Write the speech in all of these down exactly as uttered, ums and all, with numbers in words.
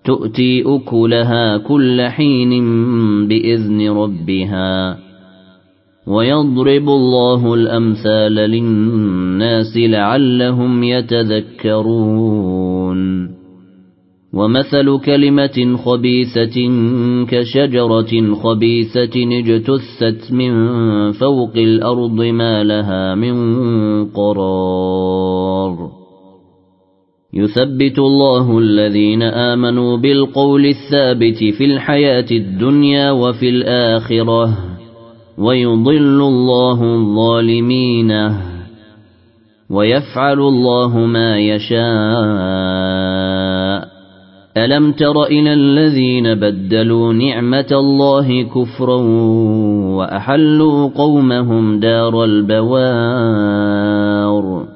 تؤتي أكلها كل حين بإذن ربها ويضرب الله الأمثال للناس لعلهم يتذكرون ومثل كلمة خبيثة كشجرة خبيثة اجتثت من فوق الأرض ما لها من قرار يثبت الله الذين آمنوا بالقول الثابت في الحياة الدنيا وفي الآخرة ويضل الله الظالمين ويفعل الله ما يشاء ألم تر إلى الذين بدلوا نعمة الله كفرا وأحلوا قومهم دار البوار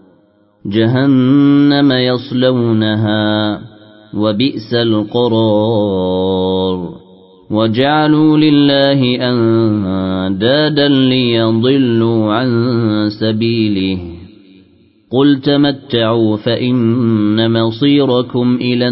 جهنم يصلونها وبئس القرار وجعلوا لله أندادا ليضلوا عن سبيله قل تمتعوا فإن مصيركم إلى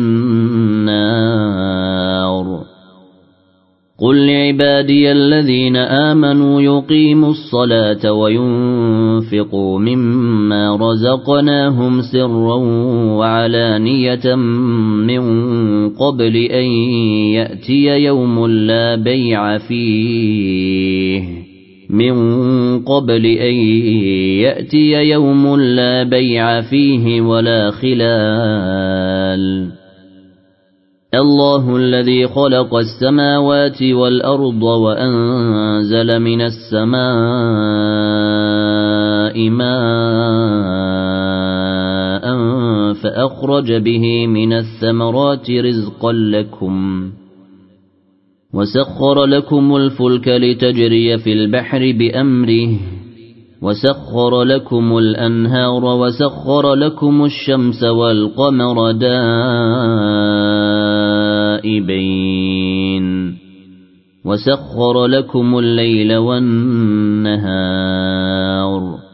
النار قل لعبادي الذين آمنوا يقيموا الصلاة وينفقوا مما رزقناهم سرا وعلانية من قبل أن يأتي يوم لا بيع فيه من قبل أن يأتي يوم لا بيع فيه ولا خلال الله الذي خلق السماوات والأرض وأنزل من السماء ماء فأخرج به من الثمرات رزقا لكم وسخر لكم الفلك لتجري في البحر بأمره وسخر لكم الأنهار وسخر لكم الشمس والقمر دائبين وسخر لكم الليل والنهار